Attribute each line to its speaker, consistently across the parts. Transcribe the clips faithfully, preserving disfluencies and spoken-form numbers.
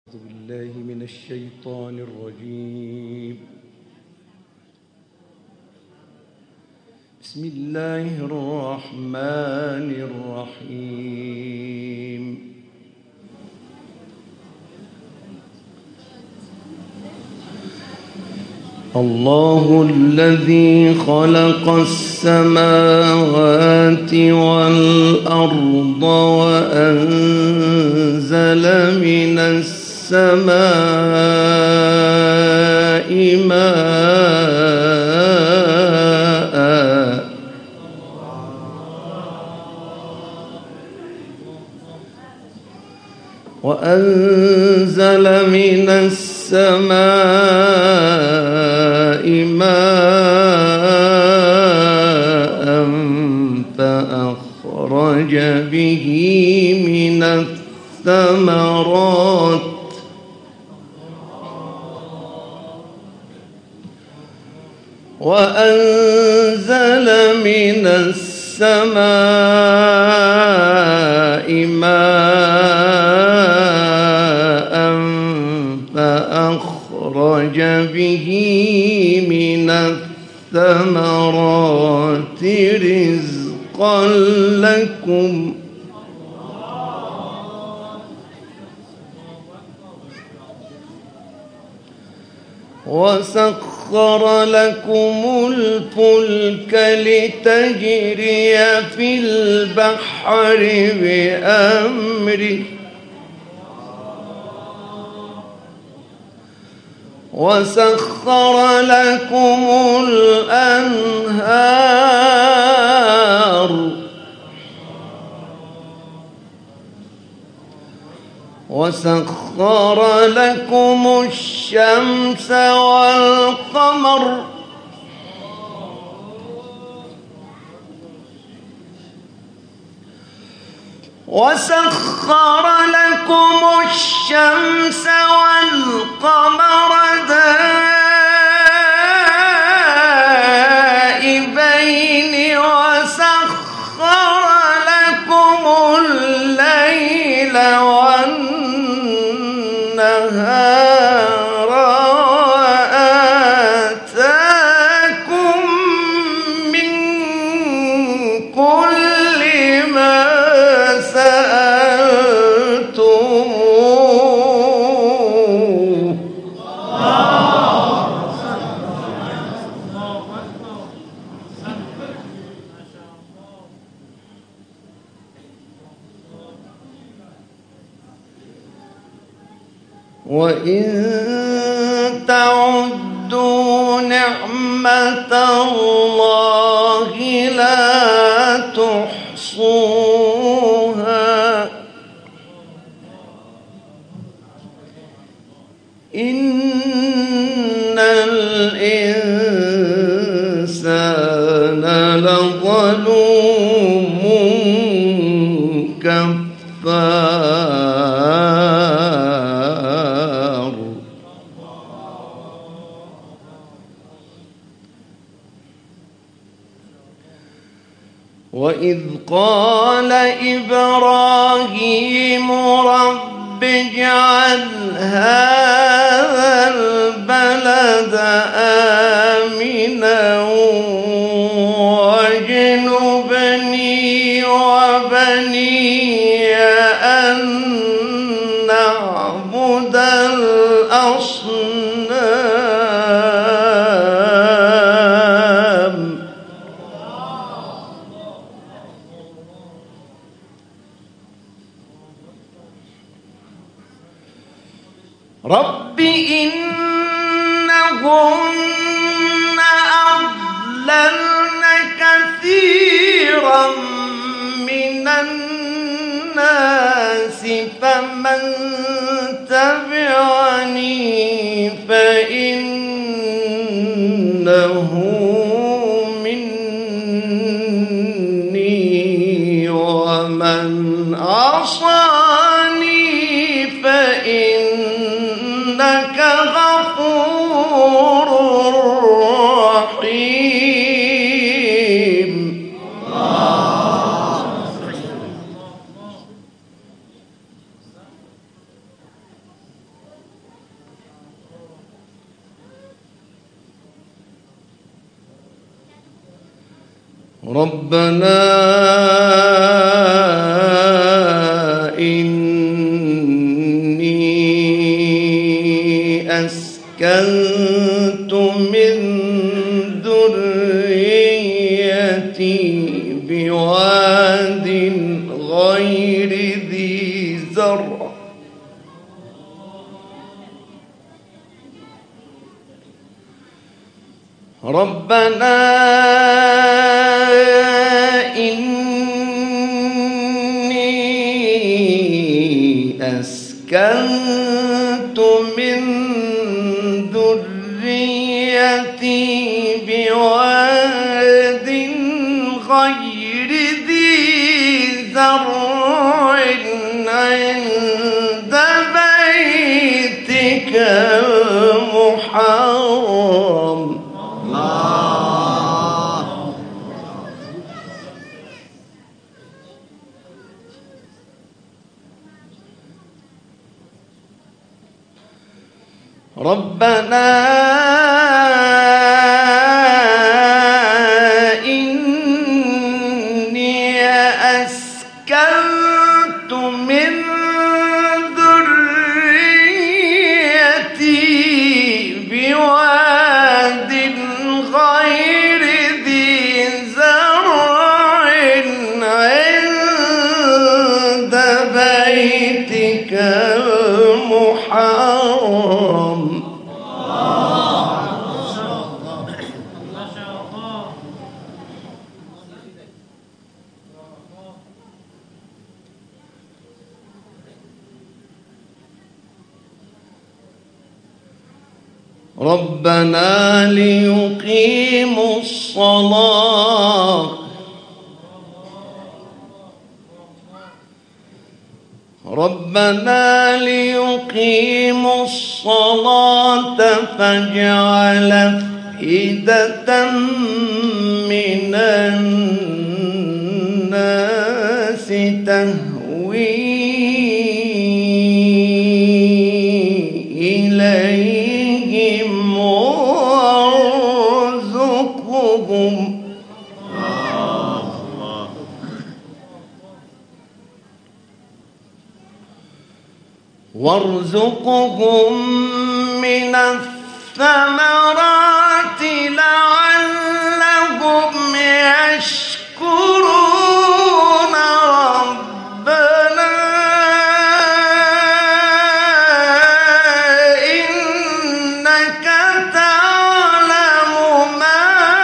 Speaker 1: أعوذ بالله من الشيطان الرجيم. بسم الله الرحمن الرحيم. الله الذي خلق السماوات والأرض وأنزل من السماء ماء وأنزل من السماء ماء فأخرج به من الثمرات وأنزل من السماء ماء فأخرج به من الثمرات رزقا لكم وسخر لكم الفلك لتجري في البحر بأمره وسخر لكم الأنهار وسخر لكم الشمس والقمر وسخر لكم الشمس والقمر دائبين وسخر لكم الليل والنهار وآتاكم من كل ما سألتموه وإن تعدوا نعمة الله لا تحصوها إن الإنسان لظلوم كفار. وإذ قال إبراهيم رب اجعل هذا البلد آمنا واجنبني وبني أن نعبد الأصنام. رب إنهن أضللن كثيرا من الناس فمن تبعني فإنه مني ومن عصاني فإنك غفور رحيم. ربنا إني أسكنت من ذريتي بواد غير ذي زرع ربنا إني أسكنت من ذريتي بواد غير ذي زرع عند بيتك المحرم ربنا إني أسكنت من ذريتي بواد غير ذي زرع عند بيتك المحرم ربنا ليقيموا الصلاة ربنا ليقيموا الصلاة فاجعل أفئدة من الناس تهوي إليهم وارزقهم وارزقهم من الثمرات لعلهم يشكرون ربنا إنك تعلم ما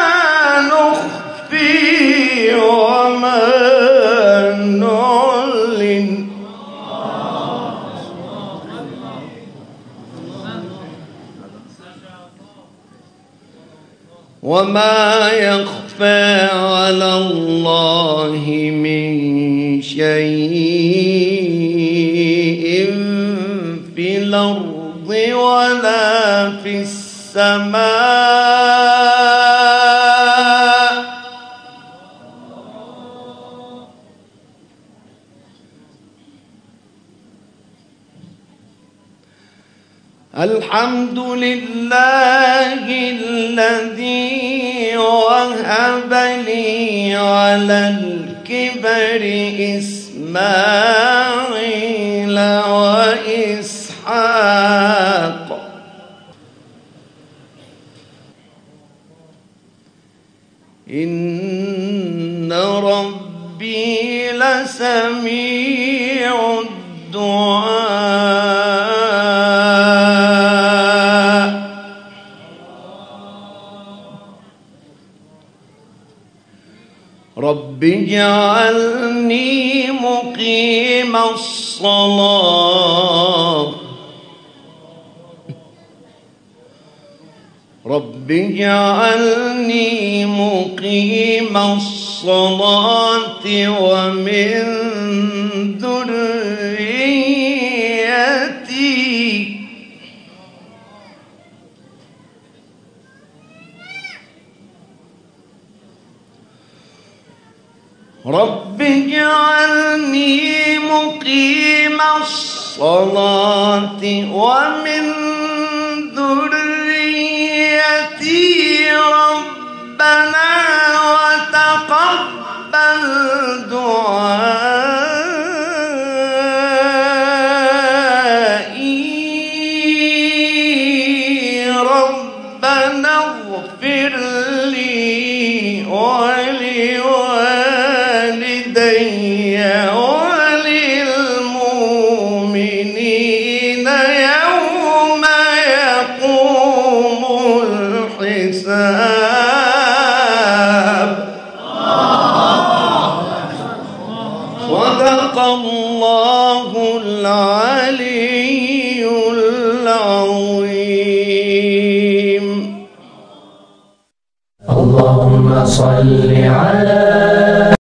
Speaker 1: نخفي وما نعلن وما يخفى على الله من شيء في الأرض ولا في السماء الحمد لله الذي وهب لي على الكبر إسماعيل وإسحاق إن ربي لسميع الدعاء رب اجعلني مقيم الصلاة رب اجعلني مقيم الصلاة ومن ذريتي رب اجعلني مقيم الصلاة ومن ذريتي ربنا وتقبل
Speaker 2: تقبل دعائي ربنا اغفر لي ولوالدي وللمؤمنين يوم يقوم الحساب. صدق الله العلي العظيم.
Speaker 3: اللهم صل على